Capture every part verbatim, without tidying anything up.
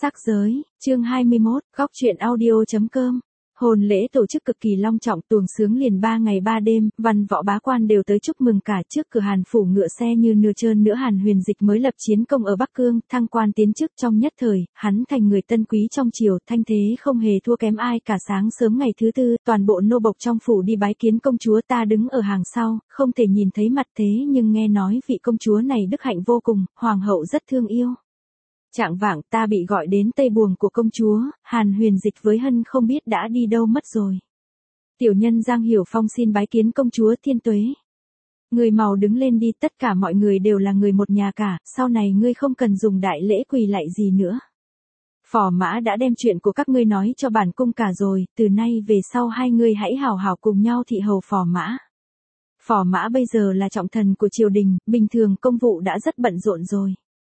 Sắc giới, chương hai mươi mốt, góc truyện audio chấm com. Hôn lễ tổ chức cực kỳ long trọng, tuồng sướng liền ba ngày ba đêm, văn võ bá quan đều tới chúc mừng cả. Trước cửa Hàn phủ ngựa xe như nửa trơn nữa. Hàn Huyền Dịch mới lập chiến công ở Bắc Cương, thăng quan tiến chức, trong nhất thời, hắn thành người tân quý trong triều, thanh thế không hề thua kém ai cả. Sáng sớm ngày thứ tư, toàn bộ nô bộc trong phủ đi bái kiến công chúa, ta đứng ở hàng sau, không thể nhìn thấy mặt, thế nhưng nghe nói vị công chúa này đức hạnh vô cùng, hoàng hậu rất thương yêu. Trạng vạng ta bị gọi đến tây buồng của công chúa, Hàn Huyền Dịch với Hân không biết đã đi đâu mất rồi. Tiểu nhân Giang Hiểu Phong xin bái kiến công chúa thiên tuế. Người màu đứng lên đi, tất cả mọi người đều là người một nhà cả, sau này ngươi không cần dùng đại lễ quỳ lạy gì nữa. Phò mã đã đem chuyện của các ngươi nói cho bản cung cả rồi, từ nay về sau hai ngươi hãy hảo hảo cùng nhau thị hầu phò mã. Phò mã bây giờ là trọng thần của triều đình, bình thường công vụ đã rất bận rộn rồi.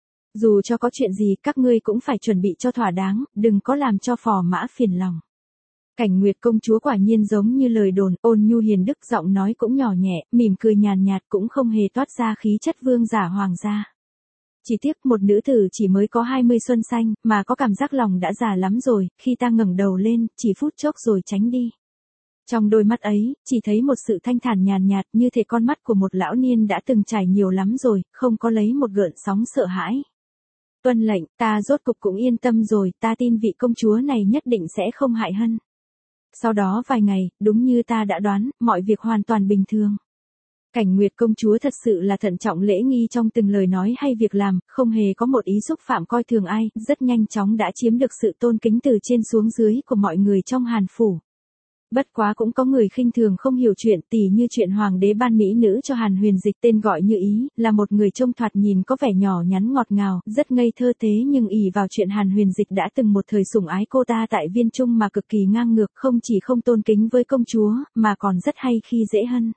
Dù cho có chuyện gì các ngươi cũng phải chuẩn bị cho thỏa đáng, đừng có làm cho phò mã phiền lòng. Cảnh Nguyệt công chúa quả nhiên giống như lời đồn, ôn nhu hiền đức, giọng nói cũng nhỏ nhẹ, mỉm cười nhàn nhạt, cũng không hề toát ra khí chất vương giả hoàng gia. Chỉ tiếc một nữ tử chỉ mới có hai mươi xuân xanh, mà có cảm giác lòng đã già lắm rồi, khi ta ngẩng đầu lên, chỉ phút chốc rồi tránh đi. Trong đôi mắt ấy, chỉ thấy một sự thanh thản nhàn nhạt, như thể con mắt của một lão niên đã từng trải nhiều lắm rồi, không có lấy một gợn sóng sợ hãi. Tuân lệnh, ta rốt cục cũng yên tâm rồi, ta tin vị công chúa này nhất định sẽ không hại Hân. Sau đó vài ngày, đúng như ta đã đoán, mọi việc hoàn toàn bình thường. Cảnh Nguyệt công chúa thật sự là thận trọng lễ nghi trong từng lời nói hay việc làm, không hề có một ý xúc phạm coi thường ai, rất nhanh chóng đã chiếm được sự tôn kính từ trên xuống dưới của mọi người trong Hàn phủ. Bất quá cũng có người khinh thường không hiểu chuyện, tỉ như chuyện hoàng đế ban mỹ nữ cho Hàn Huyền Dịch, tên gọi Như Ý, là một người trông thoạt nhìn có vẻ nhỏ nhắn ngọt ngào, rất ngây thơ, thế nhưng ỷ vào chuyện Hàn Huyền Dịch đã từng một thời sủng ái cô ta tại Viên Trung mà cực kỳ ngang ngược, không chỉ không tôn kính với công chúa, mà còn rất hay khi dễ Hân.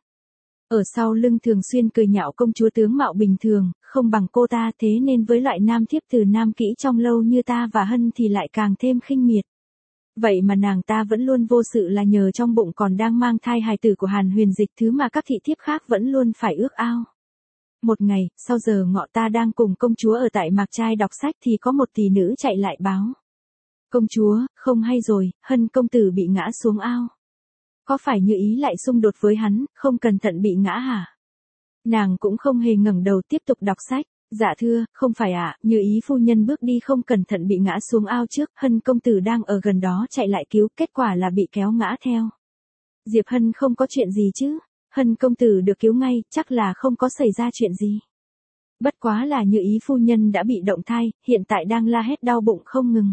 Ở sau lưng thường xuyên cười nhạo công chúa tướng mạo bình thường, không bằng cô ta, thế nên với loại nam thiếp từ nam kỹ trong lâu như ta và Hân thì lại càng thêm khinh miệt. Vậy mà nàng ta vẫn luôn vô sự là nhờ trong bụng còn đang mang thai hài tử của Hàn Huyền Dịch, thứ mà các thị thiếp khác vẫn luôn phải ước ao. Một ngày, sau giờ ngọ ta đang cùng công chúa ở tại Mạc Trai đọc sách thì có một tỷ nữ chạy lại báo. Công chúa, không hay rồi, Hân công tử bị ngã xuống ao. Có phải Như Ý lại xung đột với hắn, không cẩn thận bị ngã hả? Nàng cũng không hề ngẩng đầu tiếp tục đọc sách. Dạ thưa, không phải ạ, à, Như Ý phu nhân bước đi không cẩn thận bị ngã xuống ao trước, Hân công tử đang ở gần đó chạy lại cứu, kết quả là bị kéo ngã theo. Diệp Hân không có chuyện gì chứ? Hân công tử được cứu ngay, chắc là không có xảy ra chuyện gì. Bất quá là Như Ý phu nhân đã bị động thai, hiện tại đang la hét đau bụng không ngừng.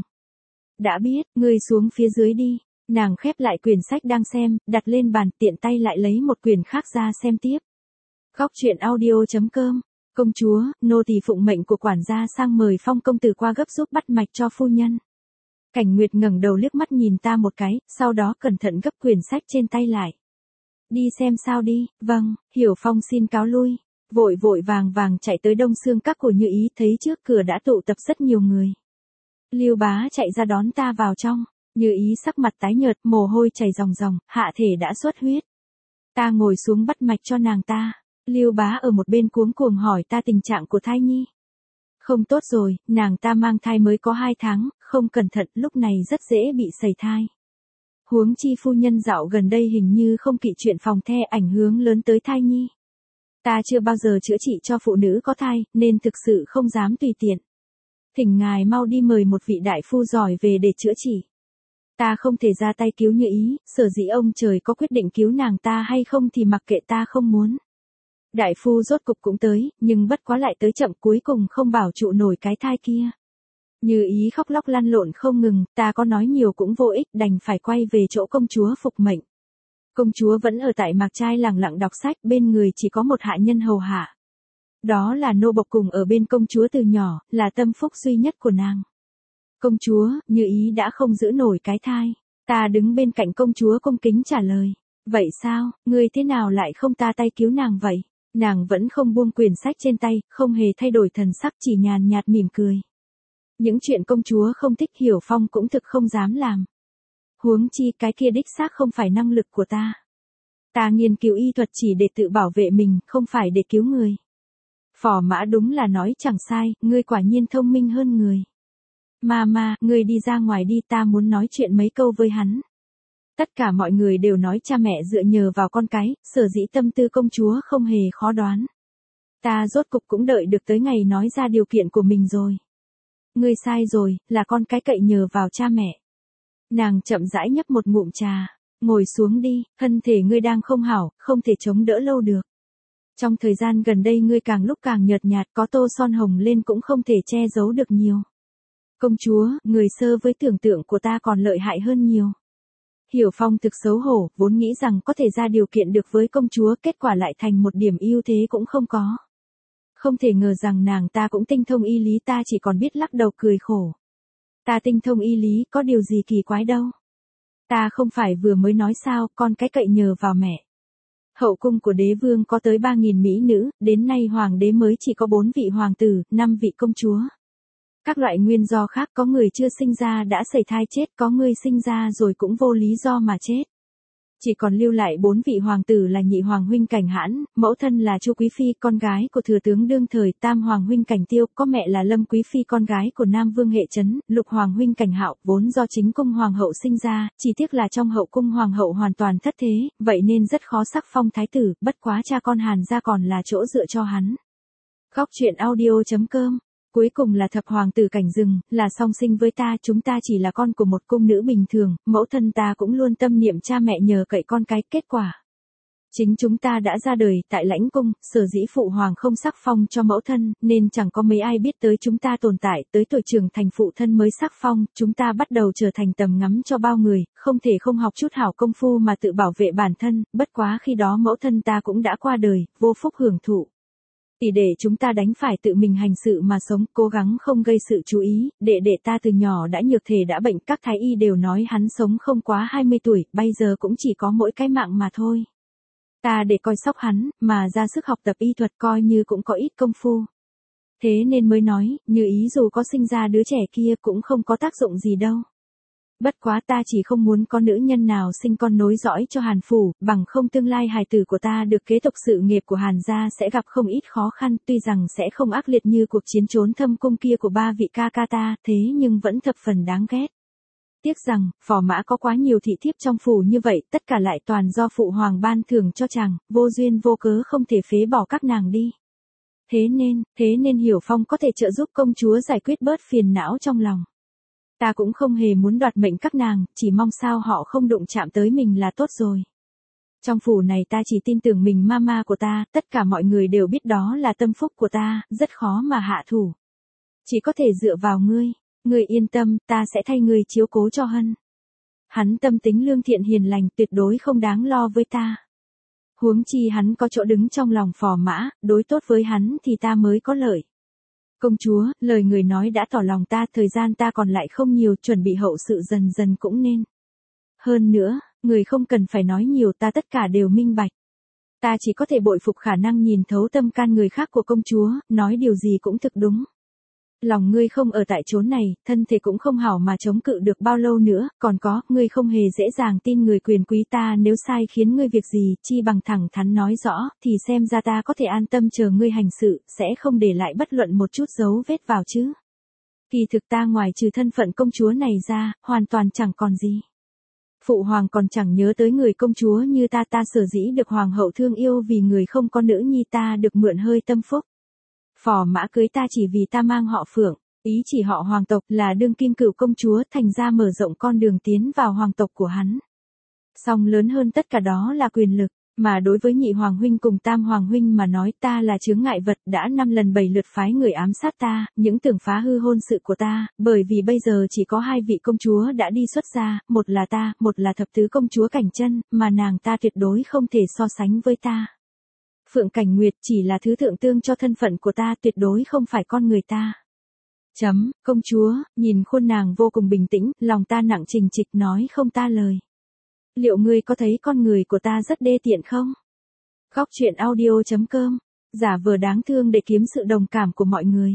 Đã biết, ngươi xuống phía dưới đi. Nàng khép lại quyển sách đang xem, đặt lên bàn, tiện tay lại lấy một quyển khác ra xem tiếp. Góc truyện audio chấm com. Công chúa, nô tỳ phụng mệnh của quản gia sang mời Phong công tử qua gấp giúp bắt mạch cho phu nhân. Cảnh Nguyệt ngẩng đầu liếc mắt nhìn ta một cái, sau đó cẩn thận gấp quyển sách trên tay lại. Đi xem sao đi, vâng, Hiểu Phong xin cáo lui. Vội vội vàng vàng chạy tới Đông Xương các của Như Ý, thấy trước cửa đã tụ tập rất nhiều người. Lưu bá chạy ra đón ta vào trong, Như Ý sắc mặt tái nhợt, mồ hôi chảy ròng ròng, hạ thể đã xuất huyết. Ta ngồi xuống bắt mạch cho nàng ta. Lưu bá ở một bên cuống cuồng hỏi ta tình trạng của thai nhi. Không tốt rồi, nàng ta mang thai mới có hai tháng, không cẩn thận lúc này rất dễ bị sẩy thai. Huống chi phu nhân dạo gần đây hình như không kỵ chuyện phòng the, ảnh hưởng lớn tới thai nhi. Ta chưa bao giờ chữa trị cho phụ nữ có thai, nên thực sự không dám tùy tiện. Thỉnh ngài mau đi mời một vị đại phu giỏi về để chữa trị. Ta không thể ra tay cứu Như Ý, sở dĩ ông trời có quyết định cứu nàng ta hay không thì mặc kệ, ta không muốn. Đại phu rốt cục cũng tới, nhưng bất quá lại tới chậm, cuối cùng không bảo trụ nổi cái thai kia. Như Ý khóc lóc lăn lộn không ngừng, ta có nói nhiều cũng vô ích, đành phải quay về chỗ công chúa phục mệnh. Công chúa vẫn ở tại Mạc Trai lẳng lặng đọc sách, bên người chỉ có một hạ nhân hầu hạ. Đó là nô bộc cùng ở bên công chúa từ nhỏ, là tâm phúc duy nhất của nàng. Công chúa, Như Ý đã không giữ nổi cái thai. Ta đứng bên cạnh công chúa cung kính trả lời. Vậy sao, ngươi thế nào lại không ta tay cứu nàng vậy? Nàng vẫn không buông quyển sách trên tay, không hề thay đổi thần sắc, chỉ nhàn nhạt mỉm cười. Những chuyện công chúa không thích Hiểu Phong cũng thực không dám làm. Huống chi cái kia đích xác không phải năng lực của ta. Ta nghiên cứu y thuật chỉ để tự bảo vệ mình, không phải để cứu người. Phò mã đúng là nói chẳng sai, ngươi quả nhiên thông minh hơn người. Mama, ngươi đi ra ngoài đi, ta muốn nói chuyện mấy câu với hắn. Tất cả mọi người đều nói cha mẹ dựa nhờ vào con cái, sở dĩ tâm tư công chúa không hề khó đoán. Ta rốt cục cũng đợi được tới ngày nói ra điều kiện của mình rồi. Ngươi sai rồi, là con cái cậy nhờ vào cha mẹ. Nàng chậm rãi nhấp một ngụm trà. Ngồi xuống đi, thân thể ngươi đang không hảo, không thể chống đỡ lâu được. Trong thời gian gần đây ngươi càng lúc càng nhợt nhạt, có tô son hồng lên cũng không thể che giấu được nhiều. Công chúa, người sơ với tưởng tượng của ta còn lợi hại hơn nhiều. Hiểu Phong thực xấu hổ, vốn nghĩ rằng có thể ra điều kiện được với công chúa, kết quả lại thành một điểm ưu thế cũng không có. Không thể ngờ rằng nàng ta cũng tinh thông y lý, ta chỉ còn biết lắc đầu cười khổ. Ta tinh thông y lý, có điều gì kỳ quái đâu. Ta không phải vừa mới nói sao, con cái cậy nhờ vào mẹ. Hậu cung của đế vương có tới ba nghìn mỹ nữ, đến nay hoàng đế mới chỉ có bốn vị hoàng tử, năm vị công chúa. Các loại nguyên do khác, có người chưa sinh ra đã sẩy thai chết, có người sinh ra rồi cũng vô lý do mà chết. Chỉ còn lưu lại bốn vị hoàng tử là nhị hoàng huynh Cảnh Hãn, mẫu thân là Chu Quý Phi, con gái của thừa tướng đương thời, tam hoàng huynh Cảnh Tiêu, có mẹ là Lâm Quý Phi, con gái của Nam Vương Hệ Chấn, lục hoàng huynh Cảnh Hạo, vốn do chính cung hoàng hậu sinh ra, chỉ tiếc là trong hậu cung hoàng hậu hoàn toàn thất thế, vậy nên rất khó sắc phong thái tử, bất quá cha con Hàn gia còn là chỗ dựa cho hắn. Góc truyện audio chấm com. Cuối cùng là thập hoàng tử Cảnh Dừng, là song sinh với ta, chúng ta chỉ là con của một cung nữ bình thường, mẫu thân ta cũng luôn tâm niệm cha mẹ nhờ cậy con cái, kết quả. Chính chúng ta đã ra đời, tại lãnh cung, sở dĩ phụ hoàng không sắc phong cho mẫu thân, nên chẳng có mấy ai biết tới chúng ta tồn tại, tới tuổi trưởng thành phụ thân mới sắc phong, chúng ta bắt đầu trở thành tầm ngắm cho bao người, không thể không học chút hảo công phu mà tự bảo vệ bản thân, bất quá khi đó mẫu thân ta cũng đã qua đời, vô phúc hưởng thụ. Tỷ để chúng ta đánh phải tự mình hành sự mà sống, cố gắng không gây sự chú ý, đệ đệ ta từ nhỏ đã nhược thể đã bệnh, các thái y đều nói hắn sống không quá hai mươi tuổi, bây giờ cũng chỉ có mỗi cái mạng mà thôi. Ta để coi sóc hắn, mà ra sức học tập y thuật coi như cũng có ít công phu. Thế nên mới nói, như ý dù có sinh ra đứa trẻ kia cũng không có tác dụng gì đâu. Bất quá ta chỉ không muốn có nữ nhân nào sinh con nối dõi cho Hàn phủ, bằng không tương lai hài tử của ta được kế tục sự nghiệp của Hàn gia sẽ gặp không ít khó khăn, tuy rằng sẽ không ác liệt như cuộc chiến trốn thâm cung kia của ba vị ca ca ta, thế nhưng vẫn thập phần đáng ghét. Tiếc rằng, phò mã có quá nhiều thị thiếp trong phủ như vậy, tất cả lại toàn do phụ hoàng ban thưởng cho chàng, vô duyên vô cớ không thể phế bỏ các nàng đi. Thế nên, thế nên Hiểu Phong có thể trợ giúp công chúa giải quyết bớt phiền não trong lòng. Ta cũng không hề muốn đoạt mệnh các nàng, chỉ mong sao họ không đụng chạm tới mình là tốt rồi. Trong phủ này ta chỉ tin tưởng mình mama của ta, tất cả mọi người đều biết đó là tâm phúc của ta, rất khó mà hạ thủ. Chỉ có thể dựa vào ngươi, ngươi yên tâm, ta sẽ thay ngươi chiếu cố cho Hân. Hắn tâm tính lương thiện hiền lành, tuyệt đối không đáng lo với ta. Huống chi hắn có chỗ đứng trong lòng phò mã, đối tốt với hắn thì ta mới có lợi. Công chúa, lời người nói đã tỏ lòng ta, thời gian ta còn lại không nhiều, chuẩn bị hậu sự dần dần cũng nên. Hơn nữa, người không cần phải nói nhiều, ta tất cả đều minh bạch. Ta chỉ có thể bội phục khả năng nhìn thấu tâm can người khác của công chúa, nói điều gì cũng thực đúng. Lòng ngươi không ở tại chốn này, thân thể cũng không hảo mà chống cự được bao lâu nữa, còn có, ngươi không hề dễ dàng tin người quyền quý, ta nếu sai khiến ngươi việc gì, chi bằng thẳng thắn nói rõ, thì xem ra ta có thể an tâm chờ ngươi hành sự, sẽ không để lại bất luận một chút dấu vết vào chứ. Kỳ thực ta ngoài trừ thân phận công chúa này ra, hoàn toàn chẳng còn gì. Phụ hoàng còn chẳng nhớ tới người công chúa như ta, ta sở dĩ được hoàng hậu thương yêu vì người không có nữ nhi, ta được mượn hơi tâm phúc. Phò mã cưới ta chỉ vì ta mang họ Phượng, ý chỉ họ hoàng tộc, là đương kim cửu công chúa, thành ra mở rộng con đường tiến vào hoàng tộc của hắn. Song lớn hơn tất cả đó là quyền lực, mà đối với nhị hoàng huynh cùng tam hoàng huynh mà nói, ta là chướng ngại vật, đã năm lần bảy lượt phái người ám sát ta, những tưởng phá hư hôn sự của ta, bởi vì bây giờ chỉ có hai vị công chúa đã đi xuất gia, một là ta, một là thập tứ công chúa Cảnh Chân, mà nàng ta tuyệt đối không thể so sánh với ta. Phượng Cảnh Nguyệt chỉ là thứ thượng tương cho thân phận của ta, tuyệt đối không phải con người ta. Chấm, công chúa, nhìn khuôn nàng vô cùng bình tĩnh, lòng ta nặng trình trịch nói không ta lời. Liệu ngươi có thấy con người của ta rất đê tiện không? Góc truyện audio chấm com, giả vờ đáng thương để kiếm sự đồng cảm của mọi người.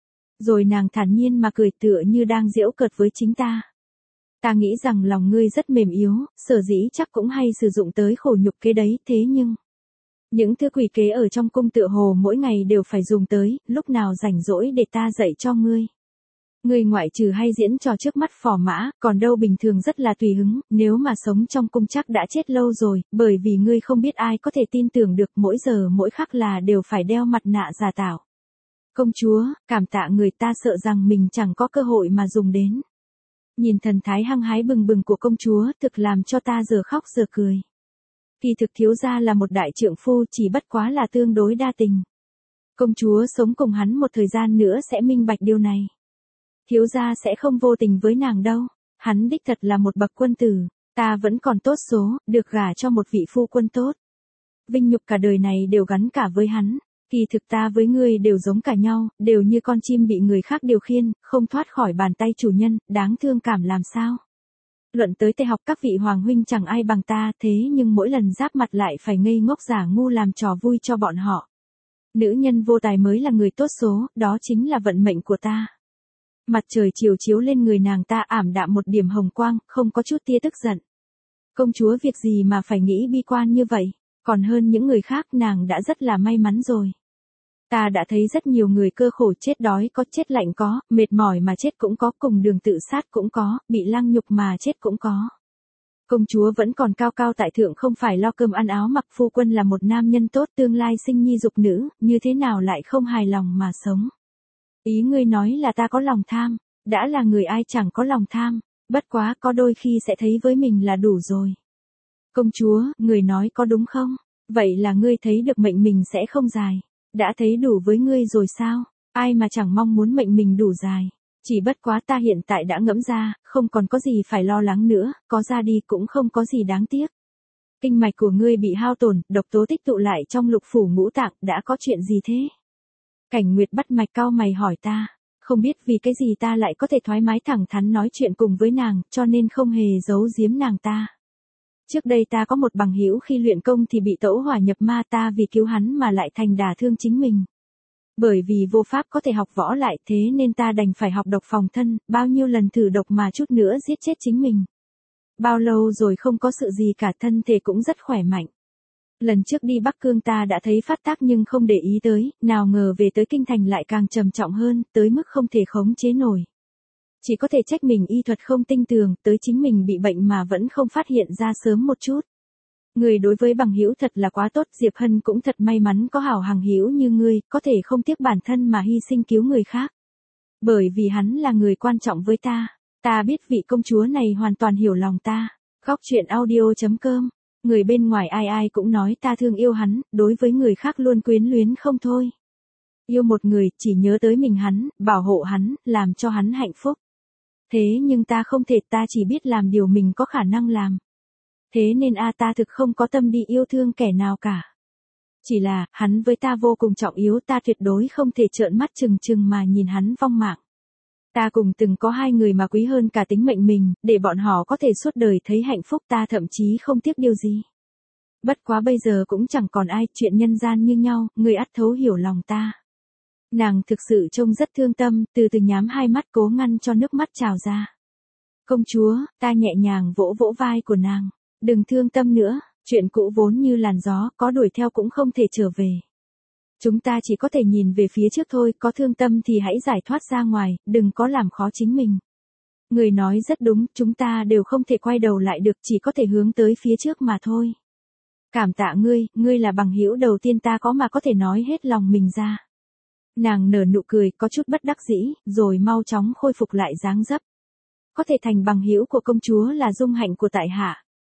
Rồi nàng thản nhiên mà cười tựa như đang giễu cợt với chính ta. Ta nghĩ rằng lòng ngươi rất mềm yếu, sở dĩ chắc cũng hay sử dụng tới khổ nhục kế đấy, thế nhưng... Những thứ quỷ kế ở trong cung tựa hồ mỗi ngày đều phải dùng tới, lúc nào rảnh rỗi để ta dạy cho ngươi. Ngươi ngoại trừ hay diễn trò trước mắt phò mã, còn đâu bình thường rất là tùy hứng, nếu mà sống trong cung chắc đã chết lâu rồi, bởi vì ngươi không biết ai có thể tin tưởng được mỗi giờ mỗi khắc là đều phải đeo mặt nạ giả tạo. Công chúa, cảm tạ người, ta sợ rằng mình chẳng có cơ hội mà dùng đến. Nhìn thần thái hăng hái bừng bừng của công chúa thực làm cho ta giờ khóc giờ cười. Kỳ thực thiếu gia là một đại trượng phu, chỉ bất quá là tương đối đa tình. Công chúa sống cùng hắn một thời gian nữa sẽ minh bạch điều này. Thiếu gia sẽ không vô tình với nàng đâu. Hắn đích thật là một bậc quân tử. Ta vẫn còn tốt số, được gả cho một vị phu quân tốt. Vinh nhục cả đời này đều gắn cả với hắn. Kỳ thực ta với ngươi đều giống cả nhau, đều như con chim bị người khác điều khiển, không thoát khỏi bàn tay chủ nhân, đáng thương cảm làm sao. Luận tới tề học các vị hoàng huynh chẳng ai bằng ta, thế nhưng mỗi lần giáp mặt lại phải ngây ngốc giả ngu làm trò vui cho bọn họ. Nữ nhân vô tài mới là người tốt số, đó chính là vận mệnh của ta. Mặt trời chiều chiếu lên người nàng ta ảm đạm một điểm hồng quang, không có chút tia tức giận. Công chúa việc gì mà phải nghĩ bi quan như vậy, còn hơn những người khác nàng đã rất là may mắn rồi. Ta đã thấy rất nhiều người cơ khổ chết đói có, chết lạnh có, mệt mỏi mà chết cũng có, cùng đường tự sát cũng có, bị lăng nhục mà chết cũng có. Công chúa vẫn còn cao cao tại thượng, không phải lo cơm ăn áo mặc, phu quân là một nam nhân tốt, tương lai sinh nhi dục nữ, như thế nào lại không hài lòng mà sống. Ý ngươi nói là ta có lòng tham, đã là người ai chẳng có lòng tham, bất quá có đôi khi sẽ thấy với mình là đủ rồi. Công chúa, người nói có đúng không? Vậy là ngươi thấy được mệnh mình sẽ không dài. Đã thấy đủ với ngươi rồi sao? Ai mà chẳng mong muốn mệnh mình đủ dài. Chỉ bất quá ta hiện tại đã ngẫm ra, không còn có gì phải lo lắng nữa, có ra đi cũng không có gì đáng tiếc. Kinh mạch của ngươi bị hao tổn, độc tố tích tụ lại trong lục phủ ngũ tạng, đã có chuyện gì thế? Cảnh Nguyệt bắt mạch cau mày hỏi ta, không biết vì cái gì ta lại có thể thoải mái thẳng thắn nói chuyện cùng với nàng, cho nên không hề giấu giếm nàng ta. Trước đây ta có một bằng hữu khi luyện công thì bị tẩu hỏa nhập ma, ta vì cứu hắn mà lại thành đả thương chính mình. Bởi vì vô pháp có thể học võ lại, thế nên ta đành phải học độc phòng thân, bao nhiêu lần thử độc mà chút nữa giết chết chính mình. Bao lâu rồi không có sự gì cả, thân thể cũng rất khỏe mạnh. Lần trước đi Bắc Cương ta đã thấy phát tác nhưng không để ý tới, nào ngờ về tới Kinh Thành lại càng trầm trọng hơn, tới mức không thể khống chế nổi. Chỉ có thể trách mình y thuật không tinh tường, tới chính mình bị bệnh mà vẫn không phát hiện ra sớm một chút. Người đối với bằng hữu thật là quá tốt, Diệp Hân cũng thật may mắn có hảo hàng hữu như ngươi, có thể không tiếc bản thân mà hy sinh cứu người khác. Bởi vì hắn là người quan trọng với ta, ta biết vị công chúa này hoàn toàn hiểu lòng ta. Góc truyện audio chấm com, người bên ngoài ai ai cũng nói ta thương yêu hắn, đối với người khác luôn quyến luyến không thôi. Yêu một người, chỉ nhớ tới mình hắn, bảo hộ hắn, làm cho hắn hạnh phúc. Thế nhưng ta không thể, ta chỉ biết làm điều mình có khả năng làm. Thế nên a ta thực không có tâm đi yêu thương kẻ nào cả. Chỉ là, hắn với ta vô cùng trọng yếu, ta tuyệt đối không thể trợn mắt trừng trừng mà nhìn hắn vong mạng. Ta cùng từng có hai người mà quý hơn cả tính mệnh mình, để bọn họ có thể suốt đời thấy hạnh phúc, ta thậm chí không tiếc điều gì. Bất quá bây giờ cũng chẳng còn ai, chuyện nhân gian như nhau, người ắt thấu hiểu lòng ta. Nàng thực sự trông rất thương tâm, từ từ nhắm hai mắt cố ngăn cho nước mắt trào ra. Công chúa, ta nhẹ nhàng vỗ vỗ vai của nàng. Đừng thương tâm nữa, chuyện cũ vốn như làn gió, có đuổi theo cũng không thể trở về. Chúng ta chỉ có thể nhìn về phía trước thôi, có thương tâm thì hãy giải thoát ra ngoài, đừng có làm khó chính mình. Người nói rất đúng, chúng ta đều không thể quay đầu lại được, chỉ có thể hướng tới phía trước mà thôi. Cảm tạ ngươi, ngươi là bằng hữu đầu tiên ta có mà có thể nói hết lòng mình ra. Nàng nở nụ cười, có chút bất đắc dĩ, rồi mau chóng khôi phục lại dáng dấp. Có thể thành bằng hữu của công chúa là dung hạnh của tại hạ.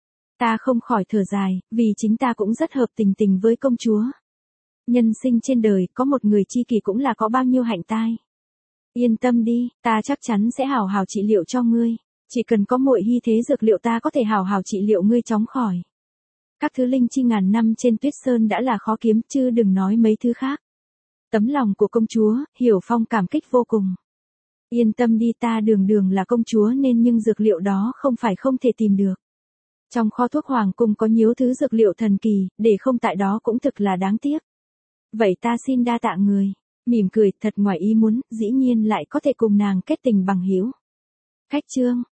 Ta không khỏi thở dài, vì chính ta cũng rất hợp tình tình với công chúa. Nhân sinh trên đời, có một người tri kỷ cũng là có bao nhiêu hạnh tai. Yên tâm đi, ta chắc chắn sẽ hào hào trị liệu cho ngươi. Chỉ cần có muội hy thế dược liệu ta có thể hào hào trị liệu ngươi chóng khỏi. Các thứ linh chi ngàn năm trên tuyết sơn đã là khó kiếm, chứ đừng nói mấy thứ khác. Tấm lòng của công chúa, Hiểu Phong cảm kích vô cùng. Yên tâm đi, ta đường đường là công chúa nên nhưng dược liệu đó không phải không thể tìm được. Trong kho thuốc hoàng cung có nhiều thứ dược liệu thần kỳ, để không tại đó cũng thực là đáng tiếc. Vậy ta xin đa tạ người. Mỉm cười, thật ngoài ý muốn, dĩ nhiên lại có thể cùng nàng kết tình bằng hữu. Khách trương,